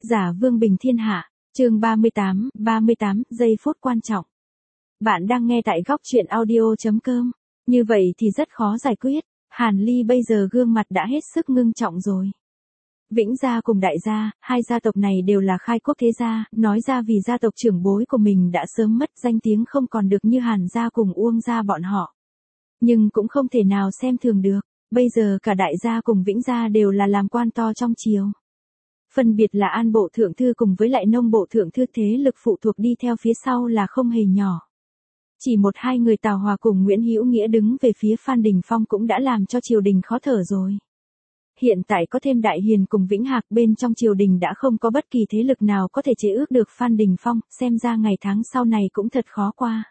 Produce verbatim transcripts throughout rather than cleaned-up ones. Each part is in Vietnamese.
Giả vương bình thiên hạ, chương ba mươi tám, ba mươi tám giây phút quan trọng. Bạn đang nghe tại góc truyện audio.com. Như vậy thì rất khó giải quyết, Hàn Ly bây giờ gương mặt đã hết sức ngưng trọng rồi. Vĩnh gia cùng Đại gia, hai gia tộc này đều là khai quốc thế gia, nói ra vì gia tộc trưởng bối của mình đã sớm mất danh tiếng không còn được như Hàn gia cùng Uông gia bọn họ. Nhưng cũng không thể nào xem thường được, bây giờ cả Đại gia cùng Vĩnh gia đều là làm quan to trong triều. Phân biệt là An bộ thượng thư cùng với lại Nông bộ thượng thư, thế lực phụ thuộc đi theo phía sau là không hề nhỏ. Chỉ một hai người Tào Hòa cùng Nguyễn Hữu Nghĩa đứng về phía Phan Đình Phong cũng đã làm cho triều đình khó thở rồi. Hiện tại có thêm Đại Hiền cùng Vĩnh Hạc, bên trong triều đình đã không có bất kỳ thế lực nào có thể chế ước được Phan Đình Phong, xem ra ngày tháng sau này cũng thật khó qua.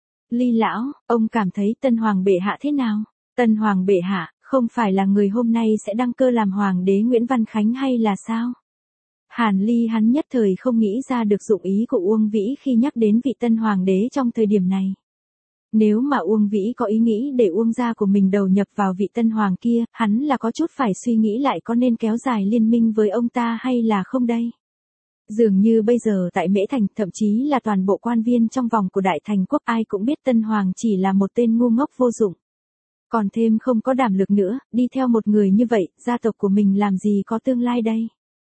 Ly lão, ông cảm thấy Tân Hoàng bệ hạ thế nào? Tân Hoàng bệ hạ, không phải là người hôm nay sẽ đăng cơ làm Hoàng đế Nguyễn Văn Khánh hay là sao? Hàn Ly hắn nhất thời không nghĩ ra được dụng ý của Uông Vĩ khi nhắc đến vị tân hoàng đế trong thời điểm này. Nếu mà Uông Vĩ có ý nghĩ để Uông gia của mình đầu nhập vào vị tân hoàng kia, hắn là có chút phải suy nghĩ lại có nên kéo dài liên minh với ông ta hay là không đây. Dường như bây giờ tại Mễ Thành, thậm chí là toàn bộ quan viên trong vòng của Đại Thành Quốc ai cũng biết tân hoàng chỉ là một tên ngu ngốc vô dụng. Còn thêm không có đảm lực nữa, đi theo một người như vậy, gia tộc của mình làm gì có tương lai đây.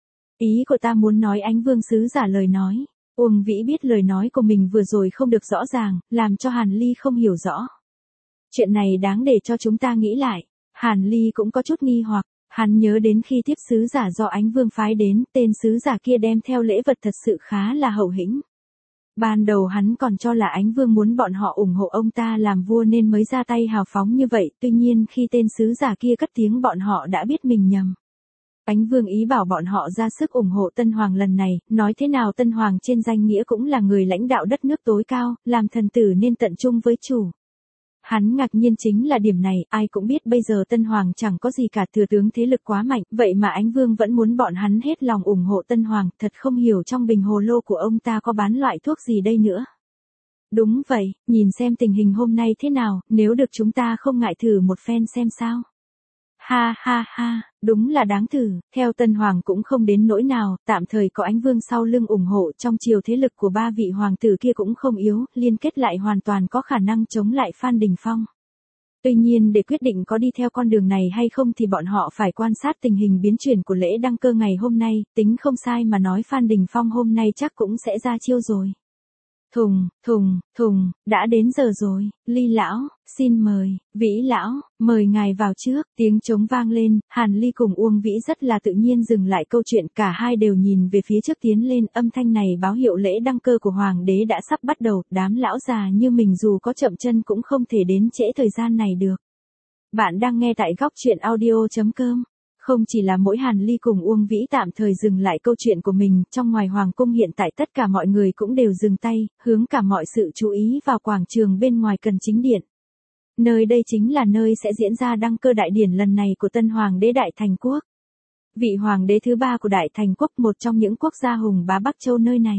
Ý của ta muốn nói Ánh Vương sứ giả lời nói. Uông Vĩ biết lời nói của mình vừa rồi không được rõ ràng, làm cho Hàn Ly không hiểu rõ. Chuyện này đáng để cho chúng ta nghĩ lại. Hàn Ly cũng có chút nghi hoặc, hắn nhớ đến khi tiếp sứ giả do Ánh Vương phái đến, tên sứ giả kia đem theo lễ vật thật sự khá là hậu hĩnh. Ban đầu hắn còn cho là Ánh Vương muốn bọn họ ủng hộ ông ta làm vua nên mới ra tay hào phóng như vậy, tuy nhiên khi tên sứ giả kia cất tiếng bọn họ đã biết mình nhầm. Ánh Vương ý bảo bọn họ ra sức ủng hộ Tân Hoàng lần này, nói thế nào Tân Hoàng trên danh nghĩa cũng là người lãnh đạo đất nước tối cao, làm thần tử nên tận trung với chủ. Hắn ngạc nhiên chính là điểm này, ai cũng biết bây giờ Tân Hoàng chẳng có gì cả, thừa tướng thế lực quá mạnh, vậy mà Ánh Vương vẫn muốn bọn hắn hết lòng ủng hộ Tân Hoàng, thật không hiểu trong bình hồ lô của ông ta có bán loại thuốc gì đây nữa. Đúng vậy, nhìn xem tình hình hôm nay thế nào, nếu được chúng ta không ngại thử một phen xem sao. Ha ha ha, đúng là đáng thử, theo Tân Hoàng cũng không đến nỗi nào, tạm thời có Ánh Vương sau lưng ủng hộ, trong triều thế lực của ba vị hoàng tử kia cũng không yếu, liên kết lại hoàn toàn có khả năng chống lại Phan Đình Phong. Tuy nhiên để quyết định có đi theo con đường này hay không thì bọn họ phải quan sát tình hình biến chuyển của lễ đăng cơ ngày hôm nay, tính không sai mà nói Phan Đình Phong hôm nay chắc cũng sẽ ra chiêu rồi. Thùng, thùng, thùng, đã đến giờ rồi, Ly lão, xin mời, Vĩ lão, mời ngài vào trước, tiếng trống vang lên, Hàn Ly cùng Uông Vĩ rất là tự nhiên dừng lại câu chuyện, cả hai đều nhìn về phía trước tiến lên, âm thanh này báo hiệu lễ đăng cơ của Hoàng đế đã sắp bắt đầu, đám lão già như mình dù có chậm chân cũng không thể đến trễ thời gian này được. Bạn đang nghe tại góc truyện audio.com. Không chỉ là mỗi Hàn Ly cùng Uông Vĩ tạm thời dừng lại câu chuyện của mình, trong ngoài hoàng cung hiện tại tất cả mọi người cũng đều dừng tay, hướng cả mọi sự chú ý vào quảng trường bên ngoài Cần Chính Điện. Nơi đây chính là nơi sẽ diễn ra đăng cơ đại điển lần này của tân hoàng đế Đại Thành Quốc. Vị hoàng đế thứ ba của Đại Thành Quốc, một trong những quốc gia hùng bá Bắc Châu nơi này.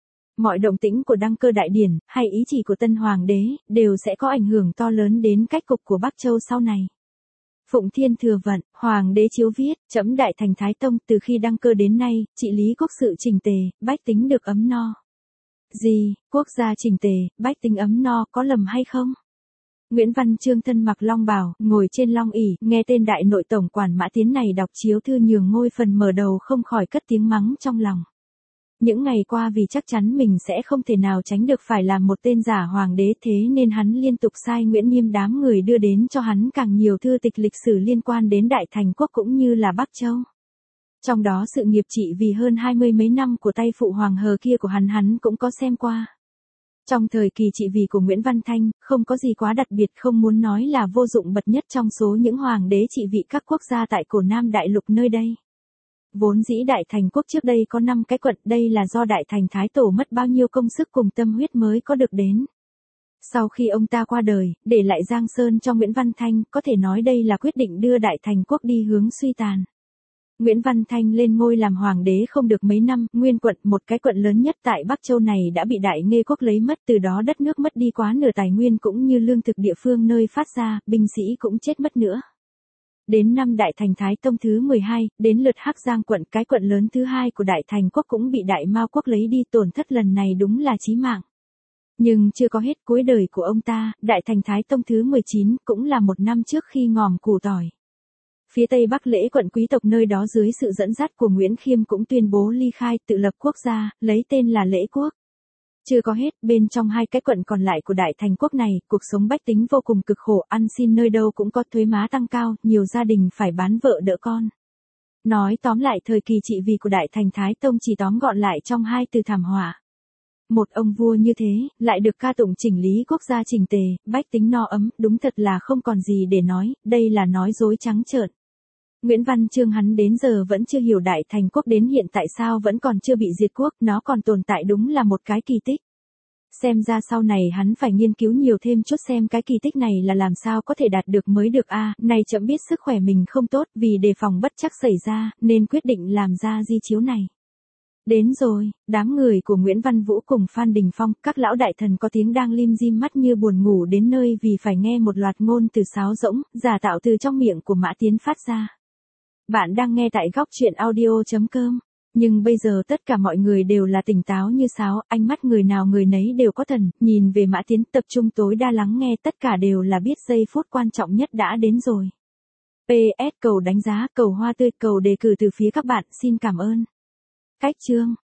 Mọi động tĩnh của đăng cơ đại điển, hay ý chỉ của tân hoàng đế, đều sẽ có ảnh hưởng to lớn đến cách cục của Bắc Châu sau này. Phụng Thiên Thừa Vận, Hoàng đế chiếu viết, trẫm Đại Thành Thái Tông từ khi đăng cơ đến nay, trị lý quốc sự chỉnh tề, bách tính được ấm no. Gì, quốc gia chỉnh tề, bách tính ấm no, có lầm hay không? Nguyễn Văn Chương thân mặc long bào, ngồi trên long ỷ, nghe tên đại nội tổng quản Mã Tiến này đọc chiếu thư nhường ngôi phần mở đầu không khỏi cất tiếng mắng trong lòng. Những ngày qua vì chắc chắn mình sẽ không thể nào tránh được phải làm một tên giả hoàng đế, thế nên hắn liên tục sai Nguyễn Nghiêm đám người đưa đến cho hắn càng nhiều thư tịch lịch sử liên quan đến Đại Thành Quốc cũng như là Bắc Châu. Trong đó sự nghiệp trị vì hơn hai mươi mấy năm của tay phụ hoàng hờ kia của hắn hắn cũng có xem qua. Trong thời kỳ trị vì của Nguyễn Văn Thanh, không có gì quá đặc biệt, không muốn nói là vô dụng bậc nhất trong số những hoàng đế trị vị các quốc gia tại cổ Nam Đại Lục nơi đây. Vốn dĩ Đại Thành Quốc trước đây có năm cái quận, đây là do Đại Thành Thái Tổ mất bao nhiêu công sức cùng tâm huyết mới có được đến. Sau khi ông ta qua đời, để lại Giang Sơn cho Nguyễn Văn Thanh, có thể nói đây là quyết định đưa Đại Thành Quốc đi hướng suy tàn. Nguyễn Văn Thanh lên ngôi làm hoàng đế không được mấy năm, Nguyên quận, một cái quận lớn nhất tại Bắc Châu này đã bị Đại Nghê Quốc lấy mất, từ đó đất nước mất đi quá nửa tài nguyên cũng như lương thực địa phương nơi phát ra, binh sĩ cũng chết mất nữa. Đến năm Đại Thành Thái Tông thứ mười hai, đến lượt Hắc Giang quận, cái quận lớn thứ hai của Đại Thành quốc cũng bị Đại Mao quốc lấy đi, tổn thất lần này đúng là chí mạng. Nhưng chưa có hết, cuối đời của ông ta, Đại Thành Thái Tông thứ mười chín, cũng là một năm trước khi ngòm củ tỏi. Phía Tây Bắc Lễ quận quý tộc nơi đó dưới sự dẫn dắt của Nguyễn Khiêm cũng tuyên bố ly khai, tự lập quốc gia, lấy tên là Lễ quốc. Chưa có hết, bên trong hai cái quận còn lại của Đại Thành quốc này, cuộc sống bách tính vô cùng cực khổ, ăn xin nơi đâu cũng có thuế má tăng cao, nhiều gia đình phải bán vợ đỡ con. Nói tóm lại, thời kỳ trị vì của Đại Thành Thái Tông chỉ tóm gọn lại trong hai từ thảm họa. Một ông vua như thế, lại được ca tụng chỉnh lý quốc gia chỉnh tề, bách tính no ấm, đúng thật là không còn gì để nói, đây là nói dối trắng trợn. Nguyễn Văn Chương hắn đến giờ vẫn chưa hiểu Đại Thành quốc đến hiện tại sao vẫn còn chưa bị diệt quốc, nó còn tồn tại đúng là một cái kỳ tích. Xem ra sau này hắn phải nghiên cứu nhiều thêm chút xem cái kỳ tích này là làm sao có thể đạt được mới được a. À, này chậm biết sức khỏe mình không tốt, vì đề phòng bất chắc xảy ra, nên quyết định làm ra di chiếu này. Đến rồi, đám người của Nguyễn Văn Vũ cùng Phan Đình Phong, các lão đại thần có tiếng đang lim dim mắt như buồn ngủ đến nơi vì phải nghe một loạt ngôn từ sáo rỗng, giả tạo từ trong miệng của Mã Tiến phát ra. Bạn đang nghe tại góc truyện audio chấm com. Nhưng bây giờ tất cả mọi người đều là tỉnh táo như sáo, ánh mắt người nào người nấy đều có thần, nhìn về Mã Tiến tập trung tối đa lắng nghe, tất cả đều là biết giây phút quan trọng nhất đã đến rồi. pê ét cầu đánh giá, cầu hoa tươi, cầu đề cử từ phía các bạn, xin cảm ơn. Cách chương.